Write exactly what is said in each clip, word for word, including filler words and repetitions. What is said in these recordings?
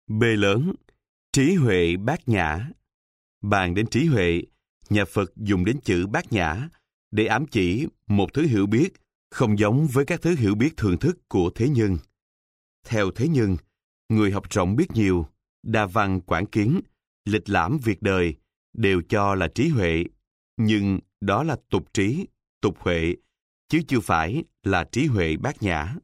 B lớn, trí huệ bát nhã. Bàn đến trí huệ, nhà Phật dùng đến chữ bát nhã để ám chỉ một thứ hiểu biết không giống với các thứ hiểu biết thường thức của thế nhân. Theo thế nhân, người học rộng biết nhiều, đa văn quảng kiến, lịch lãm việc đời đều cho là trí huệ, nhưng đó là tục trí, tục huệ, chứ chưa phải là trí huệ bát nhã.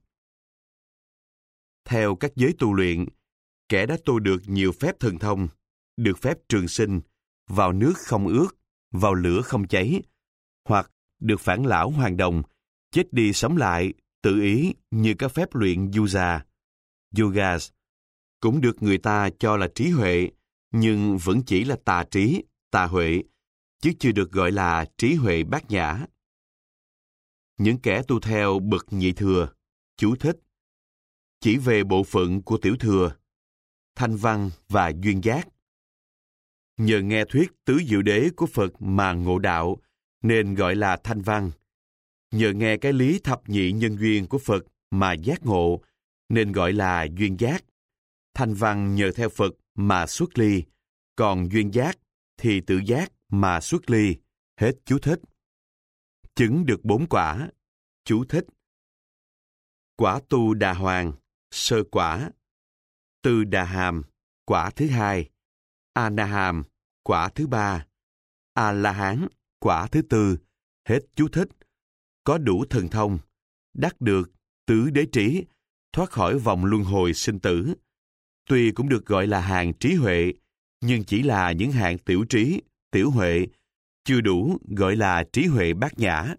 Theo các giới tu luyện, kẻ đã tu được nhiều phép thần thông, được phép trường sinh, vào nước không ướt, vào lửa không cháy, hoặc được phản lão hoàn đồng, chết đi sống lại, tự ý như các phép luyện yuja, yogas, cũng được người ta cho là trí huệ, nhưng vẫn chỉ là tà trí, tà huệ, chứ chưa được gọi là trí huệ bát nhã. Những kẻ tu theo bậc nhị thừa, chú thích, chỉ về bộ phận của tiểu thừa, thanh văn và duyên giác. Nhờ nghe thuyết tứ diệu đế của Phật mà ngộ đạo, nên gọi là thanh văn. Nhờ nghe cái lý thập nhị nhân duyên của Phật mà giác ngộ, nên gọi là duyên giác. Thanh văn nhờ theo Phật mà xuất ly, còn duyên giác thì tự giác mà xuất ly. Hết chú thích. Chứng được bốn quả. Chú thích. Quả tu đà hoàng, sơ quả. Tư đà hàm, quả thứ hai. A na hàm, quả thứ ba. A la hán, quả thứ tư. Hết chú thích. Có đủ thần thông, đắc được tứ đế trí, thoát khỏi vòng luân hồi sinh tử. Tuy cũng được gọi là hạng trí huệ, nhưng chỉ là những hạng tiểu trí, tiểu huệ, chưa đủ gọi là trí huệ bát nhã.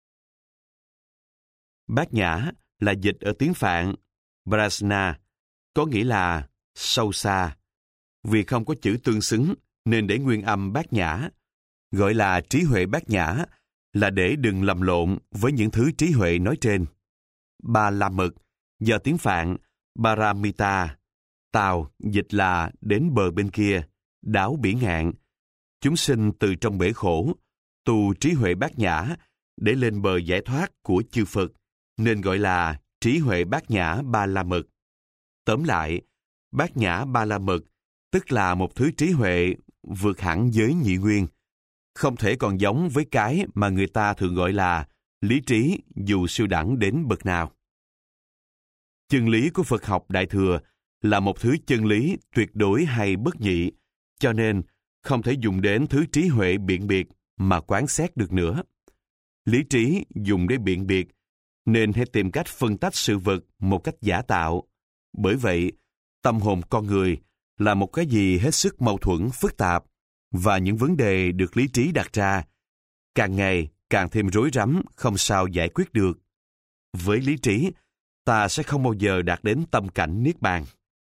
Bát nhã là dịch ở tiếng Phạn, prajna, có nghĩa là sâu xa. Vì không có chữ tương xứng nên để nguyên âm bát nhã. Gọi là trí huệ bát nhã là để đừng lầm lộn với những thứ trí huệ nói trên. Ba la mật, do tiếng Phạn, Paramita, Tàu dịch là đến bờ bên kia, đáo biển ngạn. Chúng sinh từ trong bể khổ, tu trí huệ bát nhã để lên bờ giải thoát của chư Phật, nên gọi là trí huệ bát nhã ba la mật. Tóm lại, bát nhã ba la mật tức là một thứ trí huệ vượt hẳn giới nhị nguyên, không thể còn giống với cái mà người ta thường gọi là lý trí dù siêu đẳng đến bậc nào. Chân lý của Phật học Đại Thừa là một thứ chân lý tuyệt đối hay bất nhị, cho nên không thể dùng đến thứ trí huệ biện biệt mà quán xét được nữa. Lý trí dùng để biện biệt, nên hãy tìm cách phân tách sự vật một cách giả tạo. Bởi vậy, tâm hồn con người là một cái gì hết sức mâu thuẫn, phức tạp, và những vấn đề được lý trí đặt ra càng ngày càng thêm rối rắm, không sao giải quyết được. Với lý trí, ta sẽ không bao giờ đạt đến tâm cảnh niết bàn.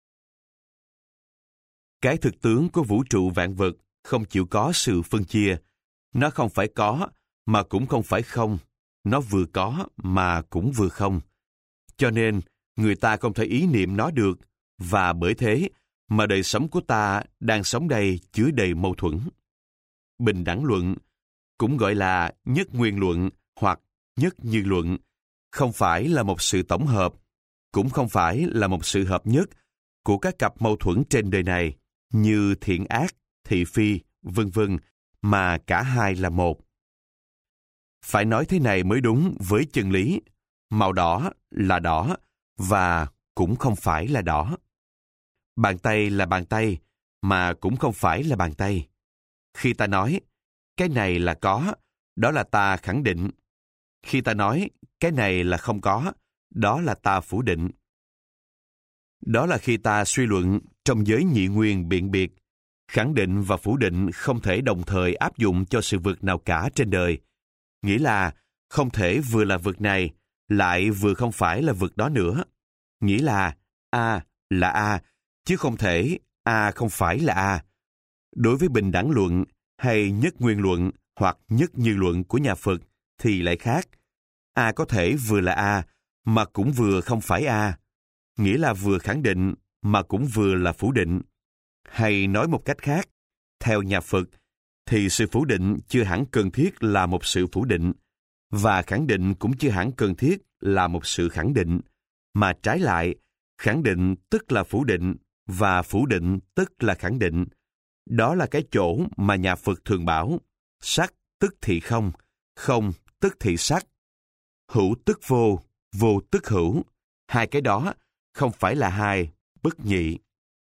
Cái thực tướng của vũ trụ vạn vật không chịu có sự phân chia. Nó không phải có, mà cũng không phải không. Nó vừa có, mà cũng vừa không. Cho nên, người ta không thể ý niệm nó được, và bởi thế mà đời sống của ta đang sống đây chứa đầy mâu thuẫn. Bình đẳng luận, cũng gọi là nhất nguyên luận hoặc nhất như luận, không phải là một sự tổng hợp, cũng không phải là một sự hợp nhất của các cặp mâu thuẫn trên đời này, như thiện ác, thị phi, vân vân, mà cả hai là một. Phải nói thế này mới đúng với chân lý. Màu đỏ là đỏ, và cũng không phải là đỏ. Bàn tay là bàn tay, mà cũng không phải là bàn tay. Khi ta nói, cái này là có, đó là ta khẳng định. Khi ta nói, cái này là không có, đó là ta phủ định. Đó là khi ta suy luận trong giới nhị nguyên biện biệt. Khẳng định và phủ định không thể đồng thời áp dụng cho sự vật nào cả trên đời. Nghĩa là không thể vừa là vật này, lại vừa không phải là vật đó nữa. Nghĩa là A là A, chứ không thể A không phải là A. Đối với bình đẳng luận hay nhất nguyên luận hoặc nhất như luận của nhà Phật thì lại khác. A có thể vừa là A, mà cũng vừa không phải A. Nghĩa là vừa khẳng định, mà cũng vừa là phủ định. Hay nói một cách khác, theo nhà Phật, thì sự phủ định chưa hẳn cần thiết là một sự phủ định, và khẳng định cũng chưa hẳn cần thiết là một sự khẳng định, mà trái lại, khẳng định tức là phủ định, và phủ định tức là khẳng định. Đó là cái chỗ mà nhà Phật thường bảo, sắc tức thị không, không tức thị sắc. Hữu tức vô, vô tức hữu. Hai cái đó không phải là hai, bất nhị.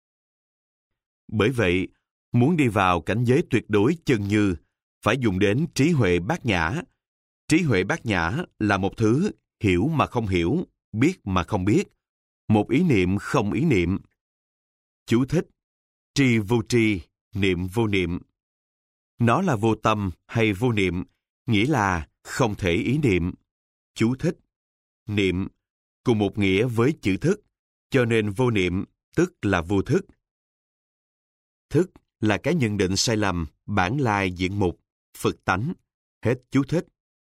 Bởi vậy, muốn đi vào cảnh giới tuyệt đối chân như, phải dùng đến trí huệ bát nhã. Trí huệ bát nhã là một thứ hiểu mà không hiểu, biết mà không biết, một ý niệm không ý niệm. Chú thích: tri vô tri, niệm vô niệm. Nó là vô tâm hay vô niệm, nghĩa là không thể ý niệm. Chú thích: niệm cùng một nghĩa với chữ thức, cho nên vô niệm tức là vô thức. Thức là cái nhận định sai lầm, bản lai diện mục, Phật tánh. Hết chú thích.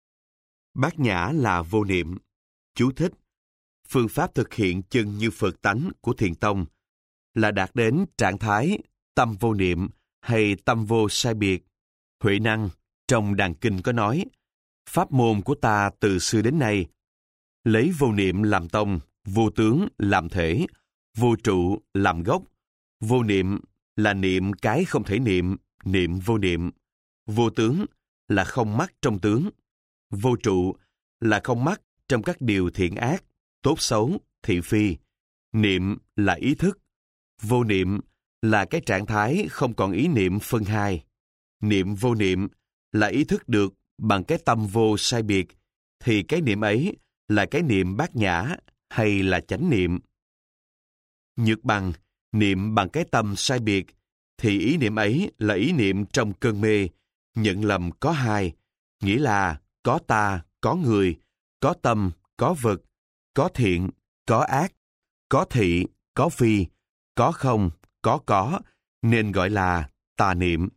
Bát nhã là vô niệm. Chú thích: phương pháp thực hiện chân như Phật tánh của Thiền Tông là đạt đến trạng thái tâm vô niệm hay tâm vô sai biệt. Huệ Năng trong Đàn Kinh có nói, pháp môn của ta từ xưa đến nay lấy vô niệm làm tông, vô tướng làm thể, vô trụ làm gốc. Vô niệm là niệm cái không thể niệm, niệm vô niệm. Vô tướng là không mắc trong tướng. Vô trụ là không mắc trong các điều thiện ác, tốt xấu, thị phi. Niệm là ý thức. Vô niệm là cái trạng thái không còn ý niệm phân hai. Niệm vô niệm là ý thức được bằng cái tâm vô sai biệt, thì cái niệm ấy là cái niệm bát nhã hay là chánh niệm. Nhược bằng niệm bằng cái tâm sai biệt, thì ý niệm ấy là ý niệm trong cơn mê, nhận lầm có hai, nghĩa là có ta, có người, có tâm, có vật, có thiện, có ác, có thị, có phi, có không, có có, nên gọi là tà niệm.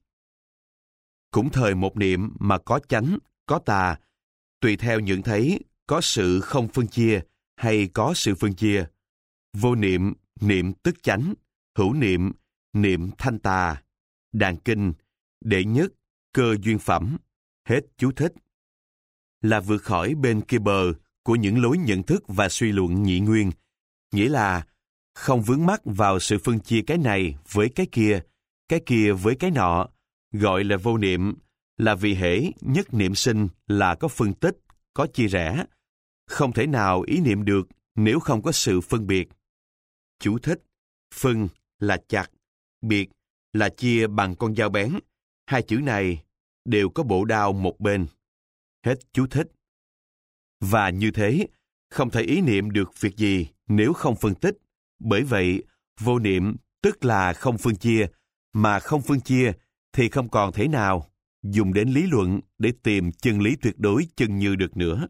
Cũng thời một niệm mà có chánh, có tà, tùy theo nhận thấy có sự không phân chia hay có sự phân chia. Vô niệm, niệm tức chánh, hữu niệm, niệm thanh tà. Đàn Kinh, đệ nhất, cơ duyên phẩm. Hết chú thích. Là vượt khỏi bên kia bờ của những lối nhận thức và suy luận nhị nguyên, nghĩa là không vướng mắc vào sự phân chia cái này với cái kia, cái kia với cái nọ, gọi là vô niệm, là vì hễ nhất niệm sinh là có phân tích, có chia rẽ. Không thể nào ý niệm được nếu không có sự phân biệt. Chú thích: phân là chặt, biệt là chia bằng con dao bén. Hai chữ này đều có bộ đao một bên. Hết chú thích. Và như thế, không thể ý niệm được việc gì nếu không phân tích. Bởi vậy, vô niệm tức là không phân chia, mà không phân chia thì không còn thể nào dùng đến lý luận để tìm chân lý tuyệt đối chân như được nữa.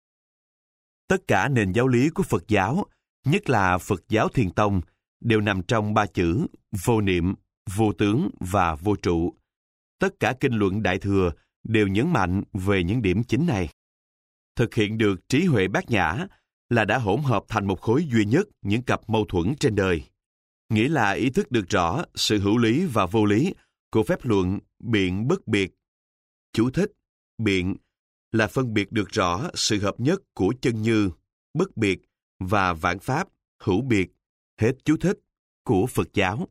Tất cả nền giáo lý của Phật giáo, nhất là Phật giáo Thiền Tông, đều nằm trong ba chữ vô niệm, vô tướng và vô trụ. Tất cả kinh luận Đại Thừa đều nhấn mạnh về những điểm chính này. Thực hiện được trí huệ bát nhã là đã hỗn hợp thành một khối duy nhất những cặp mâu thuẫn trên đời. Nghĩa là ý thức được rõ sự hữu lý và vô lý của phép luận biện bất biệt. Chú thích: biện là phân biệt được rõ sự hợp nhất của chân như, bất biệt và vạn pháp, hữu biệt. Hết chú thích của Phật giáo.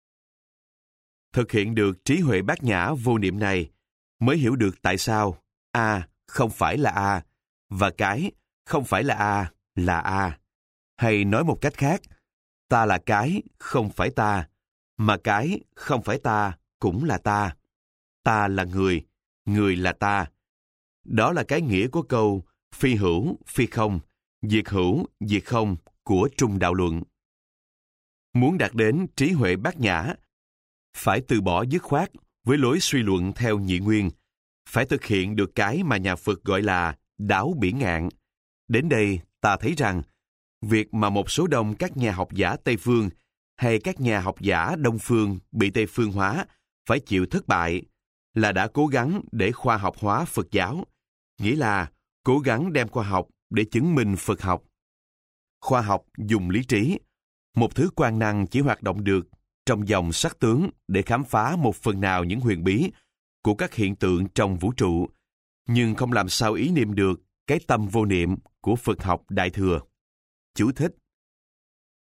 Thực hiện được trí huệ bát nhã vô niệm này mới hiểu được tại sao A không phải là A và cái không phải là A là A. Hay nói một cách khác, ta là cái không phải ta, mà cái không phải ta cũng là ta. Ta là người, người là ta. Đó là cái nghĩa của câu phi hữu, phi không, diệt hữu, diệt không của Trung Đạo Luận. Muốn đạt đến trí huệ bát nhã, phải từ bỏ dứt khoát với lối suy luận theo nhị nguyên, phải thực hiện được cái mà nhà Phật gọi là đáo bỉ ngạn. Đến đây ta thấy rằng, việc mà một số đông các nhà học giả Tây Phương hay các nhà học giả Đông Phương bị Tây Phương hóa phải chịu thất bại là đã cố gắng để khoa học hóa Phật giáo, nghĩa là cố gắng đem khoa học để chứng minh Phật học. Khoa học dùng lý trí, một thứ quan năng chỉ hoạt động được trong dòng sắc tướng để khám phá một phần nào những huyền bí của các hiện tượng trong vũ trụ, nhưng không làm sao ý niệm được cái tâm vô niệm của Phật học Đại Thừa. Chú thích: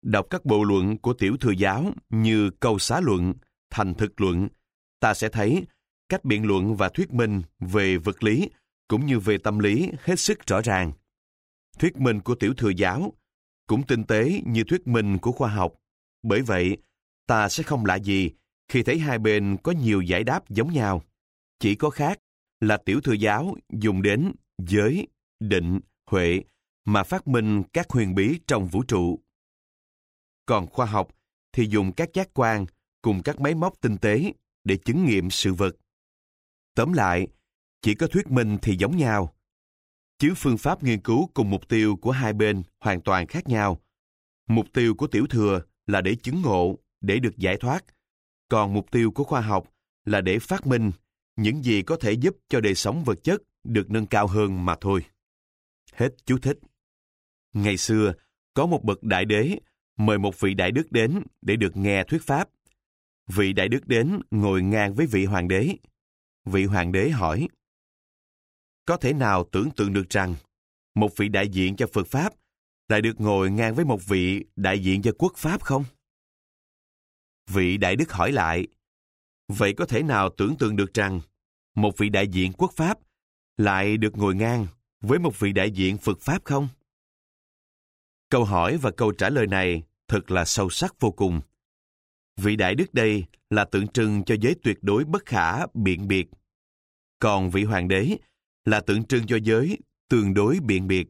đọc các bộ luận của tiểu thừa giáo như Câu Xá Luận, Thành Thực Luận, ta sẽ thấy cách biện luận và thuyết minh về vật lý cũng như về tâm lý hết sức rõ ràng. Thuyết minh của tiểu thừa giáo cũng tinh tế như thuyết minh của khoa học. Bởi vậy, ta sẽ không lạ gì khi thấy hai bên có nhiều giải đáp giống nhau. Chỉ có khác là tiểu thừa giáo dùng đến giới, định, huệ mà phát minh các huyền bí trong vũ trụ. Còn khoa học thì dùng các giác quan cùng các máy móc tinh tế để chứng nghiệm sự vật. Tóm lại, chỉ có thuyết minh thì giống nhau, chứ phương pháp nghiên cứu cùng mục tiêu của hai bên hoàn toàn khác nhau. Mục tiêu của tiểu thừa là để chứng ngộ, để được giải thoát, còn mục tiêu của khoa học là để phát minh những gì có thể giúp cho đời sống vật chất được nâng cao hơn mà thôi. Hết chú thích. Ngày xưa, có một bậc đại đế mời một vị đại đức đến để được nghe thuyết pháp. Vị đại đức đến ngồi ngang với vị hoàng đế. Vị hoàng đế hỏi: có thể nào tưởng tượng được rằng một vị đại diện cho Phật Pháp lại được ngồi ngang với một vị đại diện cho quốc Pháp không? Vị đại đức hỏi lại: vậy có thể nào tưởng tượng được rằng một vị đại diện quốc Pháp lại được ngồi ngang với một vị đại diện Phật Pháp không? Câu hỏi và câu trả lời này thật là sâu sắc vô cùng. Vị đại đức đây là tượng trưng cho giới tuyệt đối bất khả biện biệt. Còn vị hoàng đế là tượng trưng cho giới tương đối biện biệt.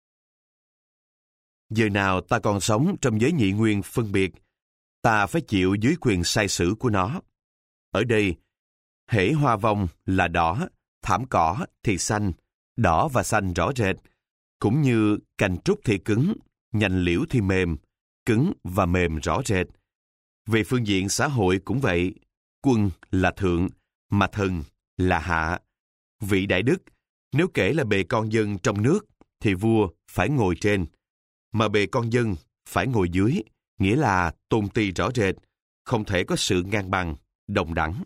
Giờ nào ta còn sống trong giới nhị nguyên phân biệt, ta phải chịu dưới quyền sai sử của nó. Ở đây, hễ hoa vong là đỏ, thảm cỏ thì xanh, đỏ và xanh rõ rệt, cũng như cành trúc thì cứng, nhành liễu thì mềm, cứng và mềm rõ rệt. Về phương diện xã hội cũng vậy, quân là thượng, mà thần là hạ. Vị đại đức, nếu kể là bề con dân trong nước, thì vua phải ngồi trên, mà bề con dân phải ngồi dưới, nghĩa là tôn ti rõ rệt, không thể có sự ngang bằng, đồng đẳng.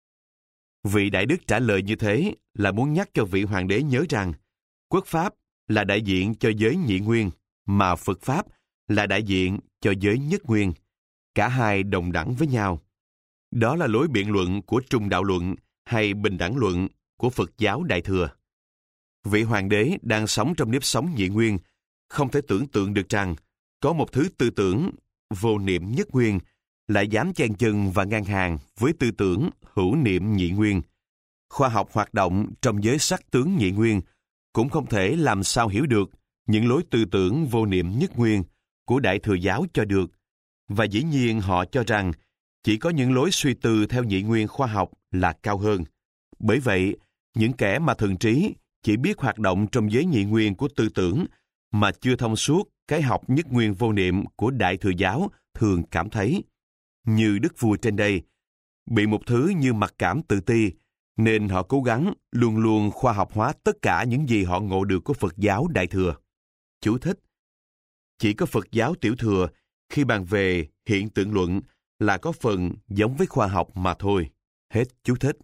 Vị đại đức trả lời như thế là muốn nhắc cho vị hoàng đế nhớ rằng quốc Pháp là đại diện cho giới nhị nguyên, mà Phật Pháp là đại diện cho giới nhất nguyên. Cả hai đồng đẳng với nhau. Đó là lối biện luận của trung đạo luận hay bình đẳng luận của Phật giáo Đại Thừa. Vị hoàng đế đang sống trong nếp sống nhị nguyên, không thể tưởng tượng được rằng có một thứ tư tưởng vô niệm nhất nguyên lại dám chen chân và ngang hàng với tư tưởng hữu niệm nhị nguyên. Khoa học hoạt động trong giới sắc tướng nhị nguyên cũng không thể làm sao hiểu được những lối tư tưởng vô niệm nhất nguyên của Đại Thừa giáo cho được. Và dĩ nhiên họ cho rằng chỉ có những lối suy tư theo nhị nguyên khoa học là cao hơn. Bởi vậy, những kẻ mà thần trí chỉ biết hoạt động trong giới nhị nguyên của tư tưởng mà chưa thông suốt cái học nhất nguyên vô niệm của Đại Thừa giáo thường cảm thấy, như đức vua trên đây, bị một thứ như mặc cảm tự ti, nên họ cố gắng luôn luôn khoa học hóa tất cả những gì họ ngộ được của Phật giáo Đại Thừa. Chú thích: chỉ có Phật giáo Tiểu Thừa khi bàn về hiện tượng luận là có phần giống với khoa học mà thôi. Hết chú thích.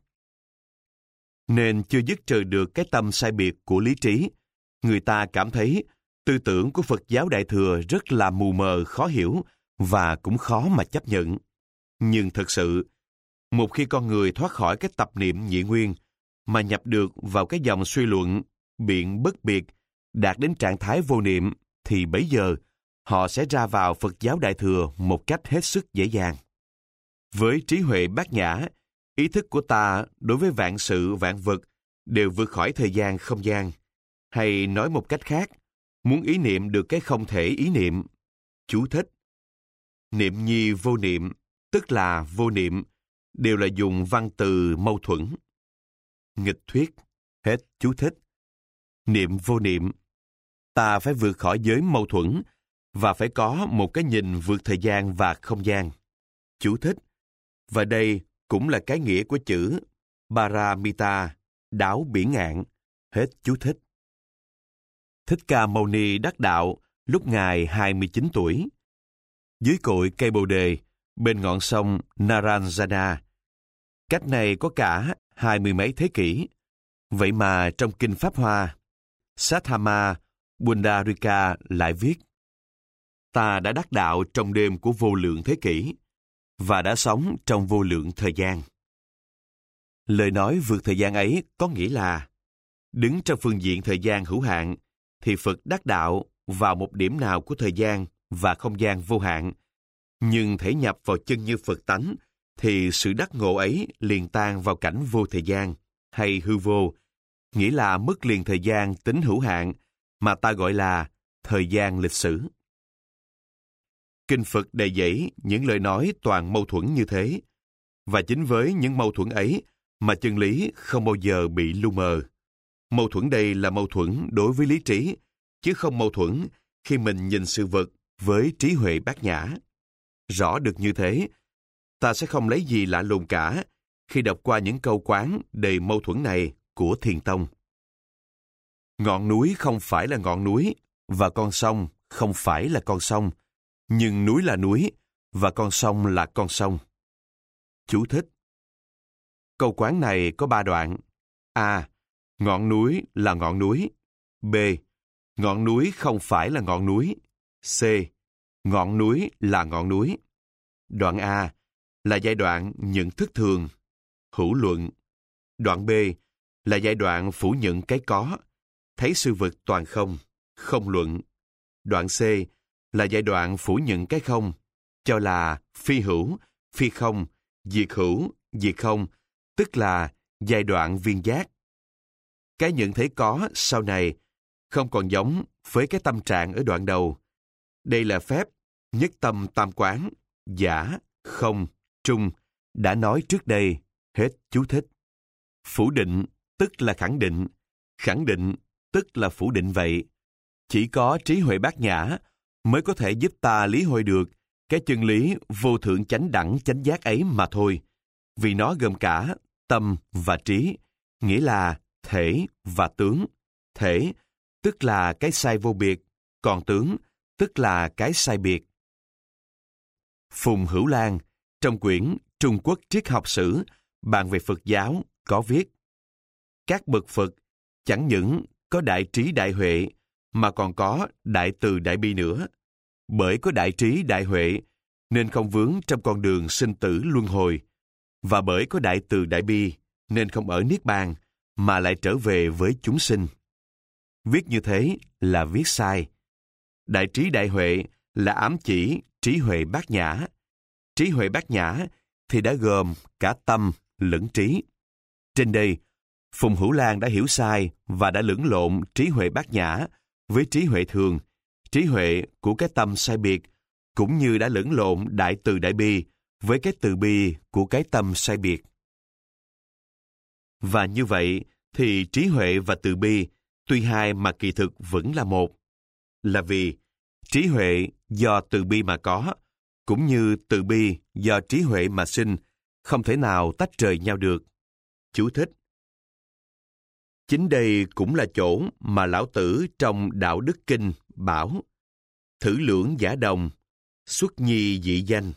Nên chưa dứt trừ được cái tâm sai biệt của lý trí, người ta cảm thấy tư tưởng của Phật giáo Đại Thừa rất là mù mờ, khó hiểu và cũng khó mà chấp nhận. Nhưng thật sự, một khi con người thoát khỏi cái tập niệm nhị nguyên mà nhập được vào cái dòng suy luận biện bất biệt, đạt đến trạng thái vô niệm, thì bấy giờ họ sẽ ra vào Phật giáo Đại Thừa một cách hết sức dễ dàng. Với trí huệ bát nhã, ý thức của ta đối với vạn sự vạn vật đều vượt khỏi thời gian không gian. Hay nói một cách khác, muốn ý niệm được cái không thể ý niệm. Chú thích: niệm nhi vô niệm, tức là vô niệm, đều là dùng văn từ mâu thuẫn. Nghịch thuyết. Hết chú thích. Niệm vô niệm, ta phải vượt khỏi giới mâu thuẫn và phải có một cái nhìn vượt thời gian và không gian. Chú thích: và đây cũng là cái nghĩa của chữ Paramita, đáo bỉ ngạn. Hết chú thích. Thích Ca Mâu Ni đắc đạo lúc Ngài hai mươi chín tuổi. Dưới cội cây bồ đề, bên ngọn sông Narayana. Cách này có cả hai mươi mấy thế kỷ. Vậy mà trong Kinh Pháp Hoa, Saddhamma Pundarika lại viết: ta đã đắc đạo trong đêm của vô lượng thế kỷ và đã sống trong vô lượng thời gian. Lời nói vượt thời gian ấy có nghĩa là đứng trong phương diện thời gian hữu hạn thì Phật đắc đạo vào một điểm nào của thời gian và không gian vô hạn, nhưng thể nhập vào chân như Phật tánh thì sự đắc ngộ ấy liền tan vào cảnh vô thời gian hay hư vô, nghĩa là mất liền thời gian tính hữu hạn mà ta gọi là thời gian lịch sử. Kinh Phật đầy dẫy những lời nói toàn mâu thuẫn như thế, và chính với những mâu thuẫn ấy mà chân lý không bao giờ bị lu mờ. Mâu thuẫn đây là mâu thuẫn đối với lý trí, chứ không mâu thuẫn khi mình nhìn sự vật với trí huệ bát nhã. Rõ được như thế, ta sẽ không lấy gì lạ lùng cả khi đọc qua những câu quán đầy mâu thuẫn này của Thiền Tông. Ngọn núi không phải là ngọn núi, và con sông không phải là con sông, nhưng núi là núi, và con sông là con sông. Chú thích. Câu quán này có ba đoạn. A. Ngọn núi là ngọn núi. B. Ngọn núi không phải là ngọn núi. C. Ngọn núi là ngọn núi. Đoạn A là giai đoạn nhận thức thường, hữu luận. Đoạn B là giai đoạn phủ nhận cái có, thấy sự vật toàn không, không luận. Đoạn C là giai đoạn phủ nhận cái không, cho là phi hữu, phi không, diệt hữu, diệt không, tức là giai đoạn viên giác. Cái nhận thấy có sau này không còn giống với cái tâm trạng ở đoạn đầu. Đây là phép nhất tâm tam quán, giả, không, trung, đã nói trước đây, hết chú thích. Phủ định tức là khẳng định, khẳng định tức là phủ định vậy. Chỉ có trí huệ bát nhã mới có thể giúp ta lý hội được cái chân lý vô thượng chánh đẳng chánh giác ấy mà thôi, vì nó gồm cả tâm và trí, nghĩa là thể và tướng. Thể tức là cái sai vô biệt, còn tướng tức là cái sai biệt. Phùng Hữu Lan trong quyển Trung Quốc Triết học sử bàn về Phật giáo có viết: các bậc Phật chẳng những có đại trí đại huệ mà còn có đại từ đại bi nữa. Bởi có đại trí đại huệ nên không vướng trong con đường sinh tử luân hồi, và bởi có đại từ đại bi nên không ở niết bàn mà lại trở về với chúng sinh. Viết như thế là viết sai. Đại trí đại huệ là ám chỉ trí huệ bát nhã. Trí huệ bát nhã thì đã gồm cả tâm lẫn trí. Trên đây, Phùng Hữu Lan đã hiểu sai và đã lẫn lộn trí huệ bát nhã với trí huệ thường, trí huệ của cái tâm sai biệt, cũng như đã lẫn lộn đại từ đại bi với cái từ bi của cái tâm sai biệt. Và như vậy thì trí huệ và từ bi tuy hai mà kỳ thực vẫn là một, là vì trí huệ do từ bi mà có, cũng như từ bi do trí huệ mà sinh, không thể nào tách rời nhau được. Chú thích. Chính đây cũng là chỗ mà Lão Tử trong Đạo Đức Kinh bảo: thử lưỡng giả đồng, xuất nhi dị danh.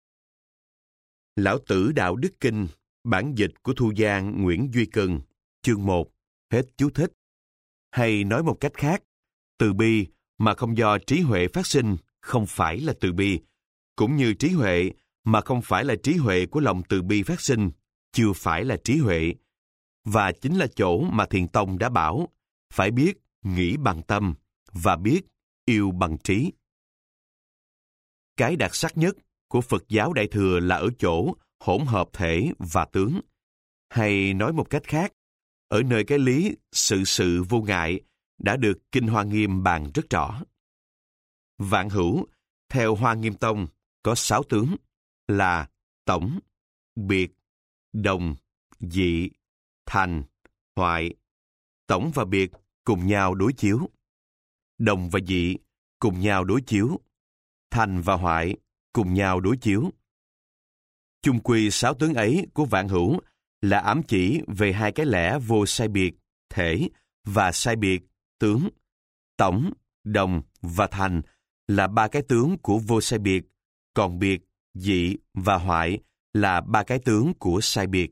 Lão Tử Đạo Đức Kinh, bản dịch của Thu Giang Nguyễn Duy Cần, chương một, hết chú thích. Hay nói một cách khác, từ bi mà không do trí huệ phát sinh không phải là từ bi, cũng như trí huệ mà không phải là trí huệ của lòng từ bi phát sinh chưa phải là trí huệ. Và chính là chỗ mà Thiền Tông đã bảo phải biết nghĩ bằng tâm và biết yêu bằng trí. Cái đặc sắc nhất của Phật giáo Đại Thừa là ở chỗ hỗn hợp thể và tướng. Hay nói một cách khác, ở nơi cái lý sự sự vô ngại đã được Kinh Hoa Nghiêm bàn rất rõ. Vạn hữu, theo Hoa Nghiêm Tông, có sáu tướng là tổng, biệt, đồng, dị, thành, hoại. Tổng và biệt cùng nhau đối chiếu. Đồng và dị cùng nhau đối chiếu. Thành và hoại cùng nhau đối chiếu. Chung quy sáu tướng ấy của vạn hữu là ám chỉ về hai cái lẽ vô sai biệt, thể, và sai biệt, tướng. Tổng, đồng và thành là ba cái tướng của vô sai biệt, còn biệt, dị và hoại là ba cái tướng của sai biệt.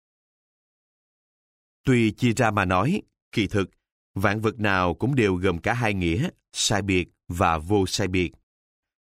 Tuy chia ra mà nói, kỳ thực, vạn vật nào cũng đều gồm cả hai nghĩa, sai biệt và vô sai biệt.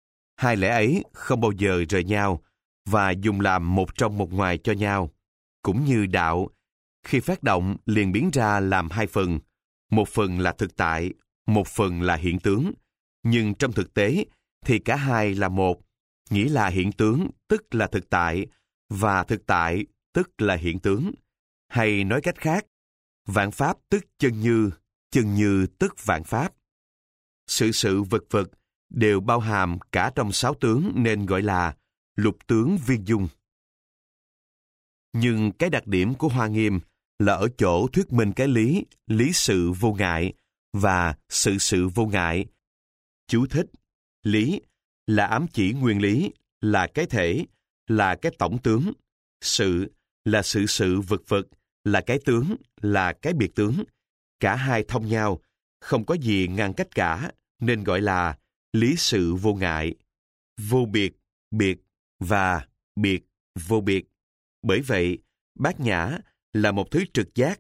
Hai lẽ ấy không bao giờ rời nhau và dùng làm một trong một ngoài cho nhau. Cũng như đạo, khi phát động liền biến ra làm hai phần. Một phần là thực tại, một phần là hiện tướng. Nhưng trong thực tế thì cả hai là một, nghĩa là hiện tướng tức là thực tại, và thực tại tức là hiện tướng. Hay nói cách khác, vạn pháp tức chân như, chân như tức vạn pháp. Sự sự vật vật đều bao hàm cả trong sáu tướng nên gọi là lục tướng viên dung. Nhưng cái đặc điểm của Hoa Nghiêm là ở chỗ thuyết minh cái lý, lý sự vô ngại và sự sự vô ngại. Chú thích: lý là ám chỉ nguyên lý, là cái thể, là cái tổng tướng. Sự là sự sự vật vật, là cái tướng, là cái biệt tướng. Cả hai thông nhau, không có gì ngăn cách cả, nên gọi là lý sự vô ngại. Vô biệt, biệt và biệt, vô biệt. Bởi vậy, Bát Nhã là một thứ trực giác,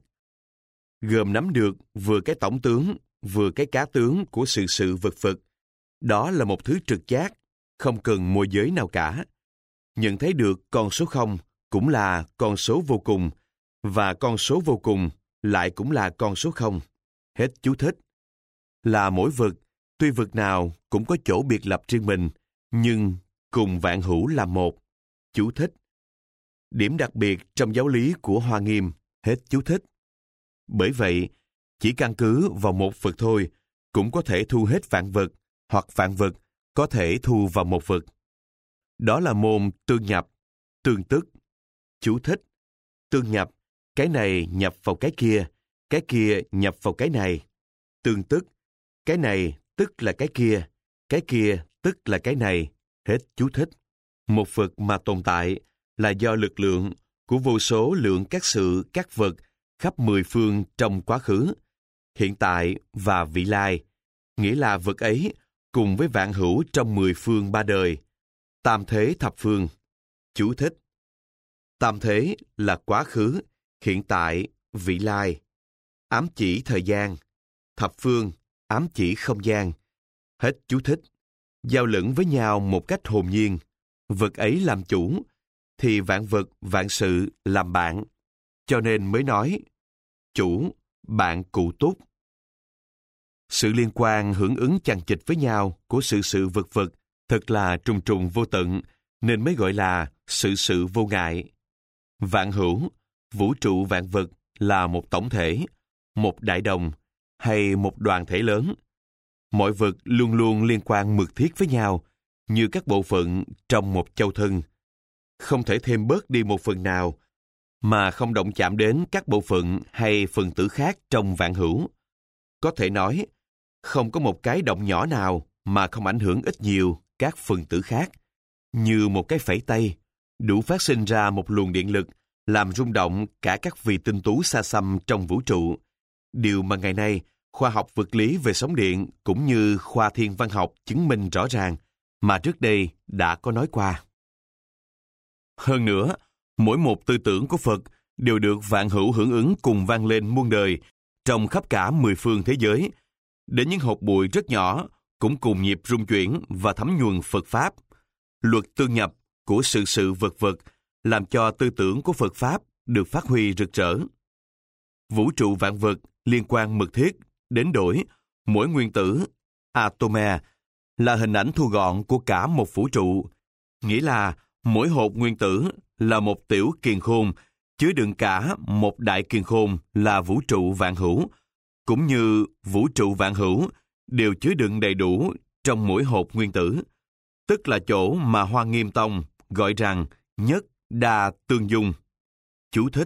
gồm nắm được vừa cái tổng tướng, vừa cái cá tướng của sự sự vật vật. Đó là một thứ trực giác, không cần môi giới nào cả. Nhận thấy được con số không cũng là con số vô cùng, và con số vô cùng lại cũng là con số không. Hết chú thích. Là mỗi vật, tuy vật nào cũng có chỗ biệt lập riêng mình, nhưng cùng vạn hữu là một. Chú thích. Điểm đặc biệt trong giáo lý của Hoa Nghiêm. Hết chú thích. Bởi vậy, chỉ căn cứ vào một vật thôi, cũng có thể thu hết vạn vật, hoặc vạn vật có thể thu vào một vật. Đó là môn tương nhập, tương tức. Chú thích. Tương nhập, cái này nhập vào cái kia, cái kia nhập vào cái này. Tương tức, cái này tức là cái kia, cái kia tức là cái này. Hết chú thích. Một vật mà tồn tại là do lực lượng của vô số lượng các sự, các vật khắp mười phương trong quá khứ, hiện tại và vị lai, nghĩa là vật ấy cùng với vạn hữu trong mười phương ba đời, tam thế thập phương. Chú thích. Tam thế là quá khứ, hiện tại, vị lai, ám chỉ thời gian. Thập phương, ám chỉ không gian. Hết chú thích. Giao lẫn với nhau một cách hồn nhiên. Vật ấy làm chủ, thì vạn vật, vạn sự làm bạn. Cho nên mới nói, chủ, bạn cụ túc. Sự liên quan hưởng ứng chằng chịt với nhau của sự sự vật vật thật là trùng trùng vô tận, nên mới gọi là sự sự vô ngại. Vạn hữu, vũ trụ vạn vật là một tổng thể, một đại đồng hay một đoàn thể lớn. Mọi vật luôn luôn liên quan mật thiết với nhau, như các bộ phận trong một châu thân. Không thể thêm bớt đi một phần nào, mà không động chạm đến các bộ phận hay phần tử khác trong vạn hữu. Có thể nói, không có một cái động nhỏ nào mà không ảnh hưởng ít nhiều các phần tử khác. Như một cái phẩy tay, đủ phát sinh ra một luồng điện lực, làm rung động cả các vì tinh tú xa xăm trong vũ trụ. Điều mà ngày nay, khoa học vật lý về sóng điện cũng như khoa thiên văn học chứng minh rõ ràng, mà trước đây đã có nói qua. Hơn nữa, mỗi một tư tưởng của Phật đều được vạn hữu hưởng ứng cùng vang lên muôn đời, trong khắp cả mười phương thế giới. Đến những hột bụi rất nhỏ cũng cùng nhịp rung chuyển và thấm nhuần Phật Pháp. Luật tương nhập của sự sự vật vật làm cho tư tưởng của Phật Pháp được phát huy rực rỡ. Vũ trụ vạn vật liên quan mật thiết đến đổi mỗi nguyên tử, atome, là hình ảnh thu gọn của cả một vũ trụ, nghĩa là mỗi hột nguyên tử là một tiểu kiền khôn, chứa đựng cả một đại kiền khôn là vũ trụ vạn hữu, cũng như vũ trụ vạn hữu đều chứa đựng đầy đủ trong mỗi hột nguyên tử, tức là chỗ mà Hoa Nghiêm Tông gọi rằng nhất đa tương dung. Chú thích.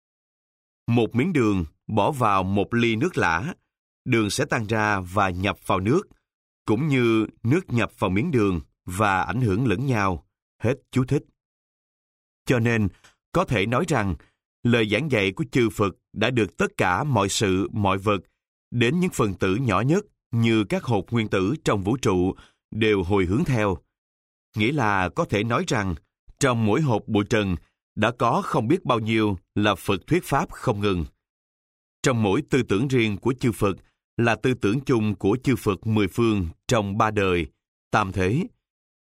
Một miếng đường bỏ vào một ly nước lã, đường sẽ tan ra và nhập vào nước, cũng như nước nhập vào miếng đường và ảnh hưởng lẫn nhau. Hết chú thích. Cho nên, có thể nói rằng, lời giảng dạy của chư Phật đã được tất cả mọi sự, mọi vật, đến những phần tử nhỏ nhất như các hột nguyên tử trong vũ trụ đều hồi hướng theo. Nghĩa là có thể nói rằng, trong mỗi hột bụi trần đã có không biết bao nhiêu là Phật thuyết Pháp không ngừng. Trong mỗi tư tưởng riêng của chư Phật là tư tưởng chung của chư Phật mười phương trong ba đời, tam thế.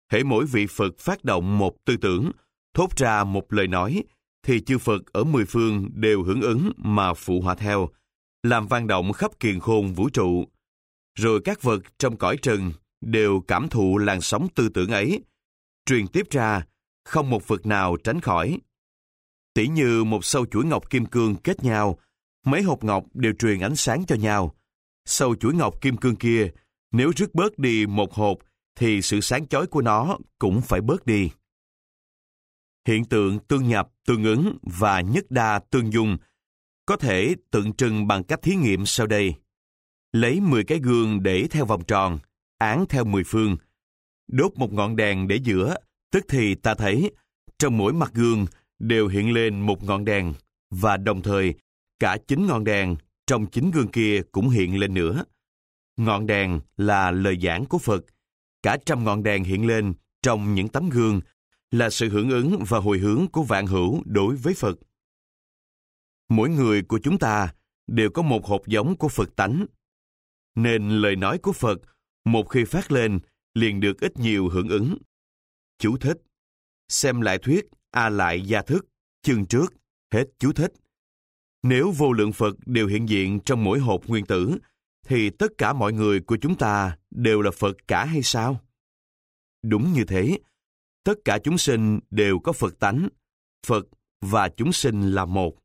hễ mỗi vị Phật phát động một tư tưởng, thốt ra một lời nói, thì chư Phật ở mười phương đều hưởng ứng mà phụ họa theo, làm vang động khắp kiền khôn vũ trụ. Rồi các vật trong cõi trần đều cảm thụ làn sóng tư tưởng ấy, truyền tiếp ra, không một vật nào tránh khỏi. Tỉ như một sâu chuỗi ngọc kim cương kết nhau, mấy hột ngọc đều truyền ánh sáng cho nhau. Sâu chuỗi ngọc kim cương kia, nếu rứt bớt đi một hột, thì sự sáng chói của nó cũng phải bớt đi. Hiện tượng tương nhập, tương ứng và nhất đa tương dung có thể tượng trưng bằng cách thí nghiệm sau đây. Lấy mười cái gương để theo vòng tròn, án theo mười phương. Đốt một ngọn đèn để giữa, tức thì ta thấy trong mỗi mặt gương đều hiện lên một ngọn đèn, và đồng thời cả chín ngọn đèn trong chín gương kia cũng hiện lên nữa. Ngọn đèn là lời giảng của Phật. Cả trăm ngọn đèn hiện lên trong những tấm gương là sự hưởng ứng và hồi hướng của vạn hữu đối với Phật. Mỗi người của chúng ta đều có một hột giống của Phật tánh, nên lời nói của Phật một khi phát lên liền được ít nhiều hưởng ứng. Chú thích: xem lại thuyết A Lại Gia Thức, chương trước, hết chú thích. Nếu vô lượng Phật đều hiện diện trong mỗi hột nguyên tử, thì tất cả mọi người của chúng ta đều là Phật cả hay sao? Đúng như thế, tất cả chúng sinh đều có Phật tánh, Phật và chúng sinh là một.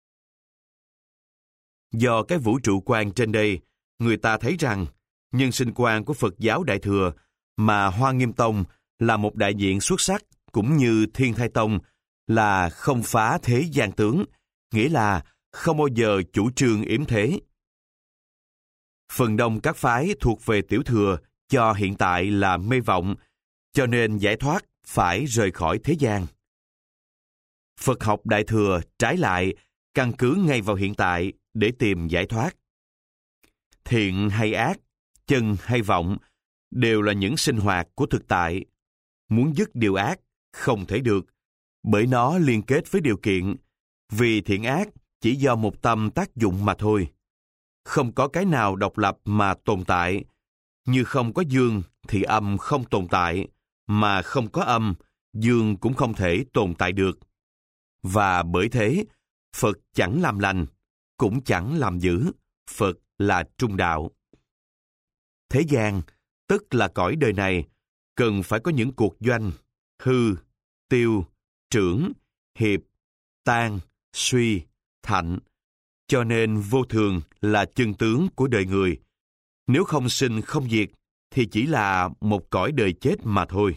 Do cái vũ trụ quan trên đây, người ta thấy rằng nhân sinh quan của Phật giáo Đại Thừa mà Hoa Nghiêm Tông là một đại diện xuất sắc, cũng như Thiên Thai Tông là không phá thế gian tướng, nghĩa là không bao giờ chủ trương yếm thế. Phần đông các phái thuộc về tiểu thừa cho hiện tại là mê vọng, cho nên giải thoát phải rời khỏi thế gian. Phật học Đại Thừa trái lại căn cứ ngay vào hiện tại để tìm giải thoát. Thiện hay ác, chân hay vọng đều là những sinh hoạt của thực tại. Muốn dứt điều ác không thể được, bởi nó liên kết với điều kiện, vì thiện ác chỉ do một tâm tác dụng mà thôi. Không có cái nào độc lập mà tồn tại. Như không có dương thì âm không tồn tại, mà không có âm, dương cũng không thể tồn tại được. Và bởi thế, Phật chẳng làm lành, cũng chẳng làm dữ, Phật là trung đạo. Thế gian, tức là cõi đời này, cần phải có những cuộc doanh, hư, tiêu, trưởng, hiệp, tan, suy, thạnh. Cho nên vô thường là chân tướng của đời người. Nếu không sinh không diệt, thì chỉ là một cõi đời chết mà thôi.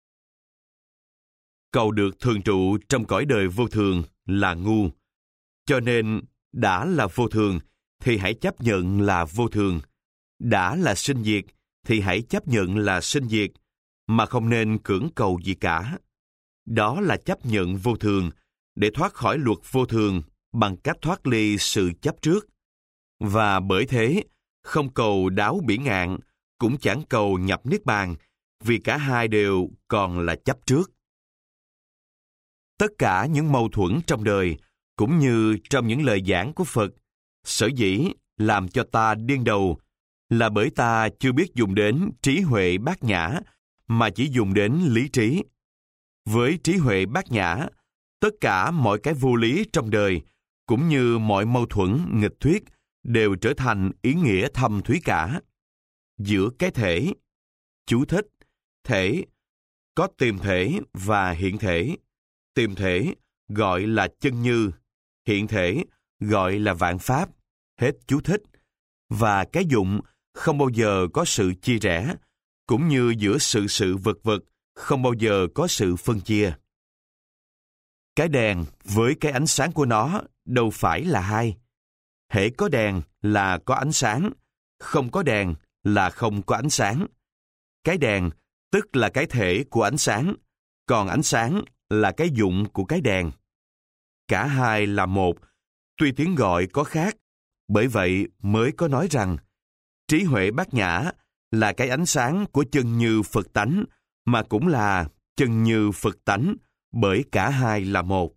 Cầu được thường trụ trong cõi đời vô thường là ngu. Cho nên, đã là vô thường, thì hãy chấp nhận là vô thường. Đã là sinh diệt, thì hãy chấp nhận là sinh diệt, mà không nên cưỡng cầu gì cả. Đó là chấp nhận vô thường, để thoát khỏi luật vô thường bằng cách thoát ly sự chấp trước. Và bởi thế, không cầu đáo bỉ ngạn, cũng chẳng cầu nhập niết bàn, vì cả hai đều còn là chấp trước. Tất cả những mâu thuẫn trong đời, cũng như trong những lời giảng của Phật, sở dĩ làm cho ta điên đầu, là bởi ta chưa biết dùng đến trí huệ bát nhã, mà chỉ dùng đến lý trí. Với trí huệ bát nhã, tất cả mọi cái vô lý trong đời, cũng như mọi mâu thuẫn nghịch thuyết, đều trở thành ý nghĩa thâm thúy cả. Giữa cái thể, chú thích, thể, có tiềm thể và hiện thể. Tiềm thể gọi là chân như, hiện thể gọi là vạn pháp, hết chú thích. Và cái dụng không bao giờ có sự chia rẽ, cũng như giữa sự sự vật vật không bao giờ có sự phân chia. Cái đèn với cái ánh sáng của nó đâu phải là hai. Hễ có đèn là có ánh sáng, không có đèn là không có ánh sáng. Cái đèn tức là cái thể của ánh sáng, còn ánh sáng là cái dụng của cái đèn. Cả hai là một, tuy tiếng gọi có khác, bởi vậy mới có nói rằng trí huệ bát nhã là cái ánh sáng của chân như Phật tánh, mà cũng là chân như Phật tánh, bởi cả hai là một.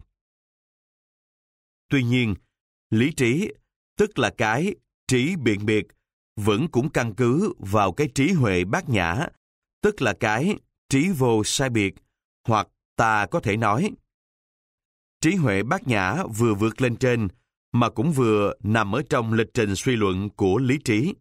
Tuy nhiên, lý trí, tức là cái trí biện biệt, vẫn cũng căn cứ vào cái trí huệ bát nhã, tức là cái trí vô sai biệt, hoặc ta có thể nói, trí huệ bát nhã vừa vượt lên trên, mà cũng vừa nằm ở trong lịch trình suy luận của lý trí.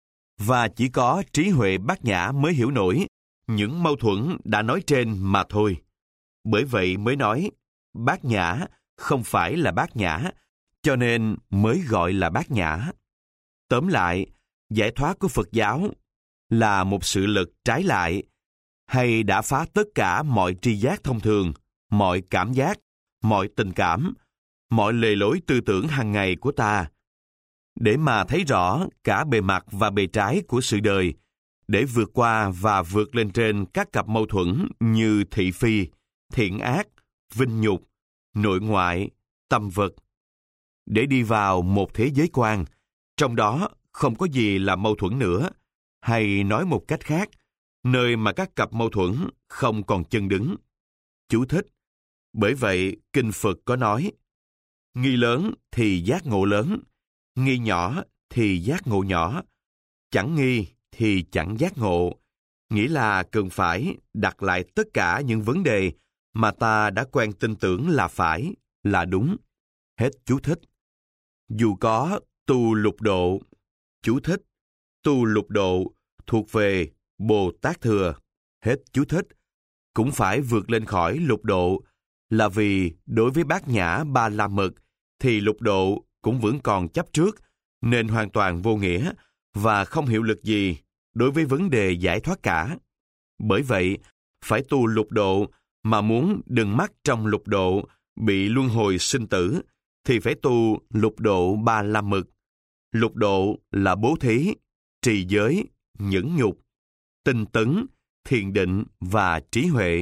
Và chỉ có trí huệ bát nhã mới hiểu nổi những mâu thuẫn đã nói trên mà thôi. Bởi vậy mới nói, bát nhã không phải là bát nhã, cho nên mới gọi là bát nhã. Tóm lại, giải thoát của Phật giáo là một sự lực trái lại, hay đã phá tất cả mọi tri giác thông thường, mọi cảm giác, mọi tình cảm, mọi lề lối tư tưởng hàng ngày của ta, để mà thấy rõ cả bề mặt và bề trái của sự đời, để vượt qua và vượt lên trên các cặp mâu thuẫn như thị phi, thiện ác, vinh nhục, nội ngoại, tâm vật, để đi vào một thế giới quan, trong đó không có gì là mâu thuẫn nữa, hay nói một cách khác, nơi mà các cặp mâu thuẫn không còn chân đứng. Chú thích. Bởi vậy, Kinh Phật có nói, nghi lớn thì giác ngộ lớn, nghi nhỏ thì giác ngộ nhỏ, chẳng nghi thì chẳng giác ngộ, nghĩa là cần phải đặt lại tất cả những vấn đề mà ta đã quen tin tưởng là phải, là đúng. Hết chú thích. Dù có tu lục độ, chú thích, tu lục độ thuộc về Bồ Tát Thừa, hết chú thích, cũng phải vượt lên khỏi lục độ, là vì đối với bát nhã ba la mật thì lục độ cũng vẫn còn chấp trước, nên hoàn toàn vô nghĩa và không hiệu lực gì đối với vấn đề giải thoát cả. Bởi vậy, phải tu lục độ, mà muốn đừng mắc trong lục độ bị luân hồi sinh tử, thì phải tu lục độ ba la mật. Lục độ là bố thí, trì giới, nhẫn nhục, tinh tấn, thiền định và trí huệ.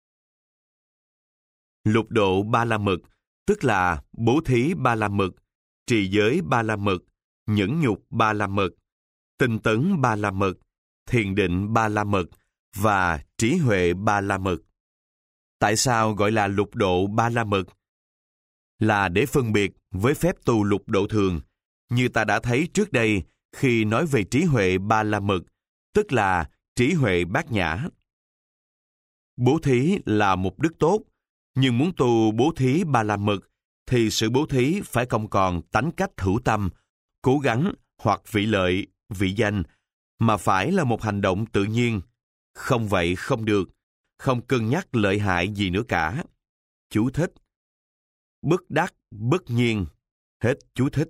Lục độ ba la mật, tức là bố thí ba la mật, trì giới ba la mật, nhẫn nhục ba la mật, tinh tấn ba la mật, thiền định ba la mật và trí huệ ba la mật. Tại sao gọi là lục độ ba la mật? Là để phân biệt với phép tu lục độ thường, như ta đã thấy trước đây khi nói về trí huệ ba la mật, tức là trí huệ bát nhã. Bố thí là một đức tốt, nhưng muốn tu bố thí ba la mật, thì sự bố thí phải không còn tánh cách hữu tâm, cố gắng hoặc vị lợi, vị danh, mà phải là một hành động tự nhiên. Không vậy không được, không cân nhắc lợi hại gì nữa cả. Chú thích. Bất đắc, bất nhiên. Hết chú thích.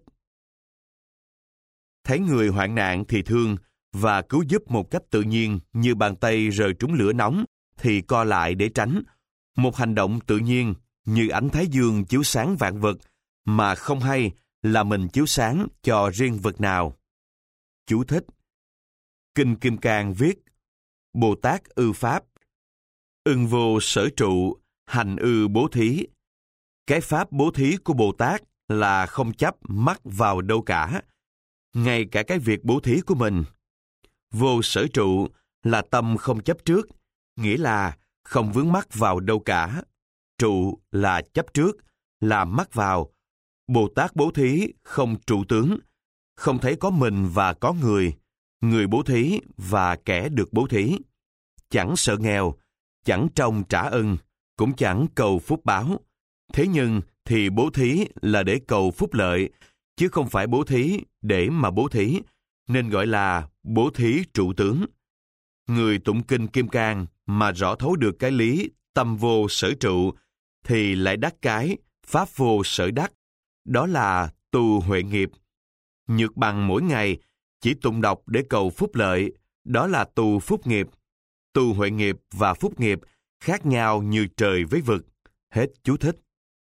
Thấy người hoạn nạn thì thương và cứu giúp một cách tự nhiên, như bàn tay rời trúng lửa nóng thì co lại để tránh. Một hành động tự nhiên như ánh thái dương chiếu sáng vạn vật, mà không hay là mình chiếu sáng cho riêng vật nào. Chú thích. Kinh Kim Cang viết, Bồ Tát ư pháp, ưng vô sở trụ, hành ư bố thí. Cái pháp bố thí của Bồ Tát là không chấp mắc vào đâu cả, ngay cả cái việc bố thí của mình. Vô sở trụ là tâm không chấp trước, nghĩa là không vướng mắc vào đâu cả. Trụ là chấp trước, là mắc vào. Bồ Tát bố thí không trụ tướng, không thấy có mình và có người, người bố thí và kẻ được bố thí. Chẳng sợ nghèo, chẳng trông trả ân, cũng chẳng cầu phúc báo. Thế nhưng thì bố thí là để cầu phúc lợi, chứ không phải bố thí để mà bố thí, nên gọi là bố thí trụ tướng. Người tụng kinh Kim Cang mà rõ thấu được cái lý tâm vô sở trụ, thì lại đắc cái pháp vô sở đắc, đó là tu huệ nghiệp. Nhược bằng mỗi ngày chỉ tụng đọc để cầu phúc lợi, đó là tu phúc nghiệp. Tu huệ nghiệp và phúc nghiệp khác nhau như trời với vực. Hết chú thích.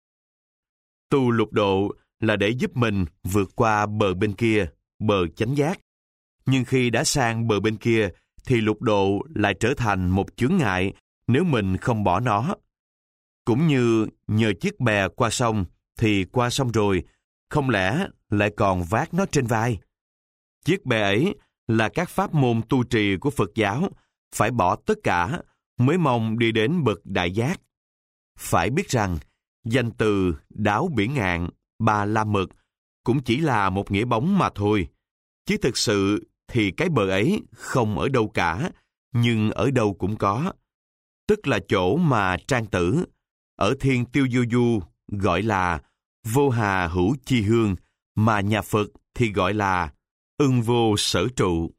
Tu lục độ là để giúp mình vượt qua bờ bên kia, bờ chánh giác. Nhưng khi đã sang bờ bên kia, thì lục độ lại trở thành một chướng ngại nếu mình không bỏ nó. Cũng như nhờ chiếc bè qua sông, thì qua sông rồi, không lẽ lại còn vác nó trên vai? Chiếc bè ấy là các pháp môn tu trì của Phật giáo, phải bỏ tất cả mới mong đi đến bậc đại giác. Phải biết rằng, danh từ đáo biển ngạn, ba la mật cũng chỉ là một nghĩa bóng mà thôi, chứ thực sự thì cái bờ ấy không ở đâu cả, nhưng ở đâu cũng có. tức là chỗ mà trang tử, ở thiên Tiêu Du Du gọi là vô hà hữu chi hương, mà nhà Phật thì gọi là ưng vô sở trụ.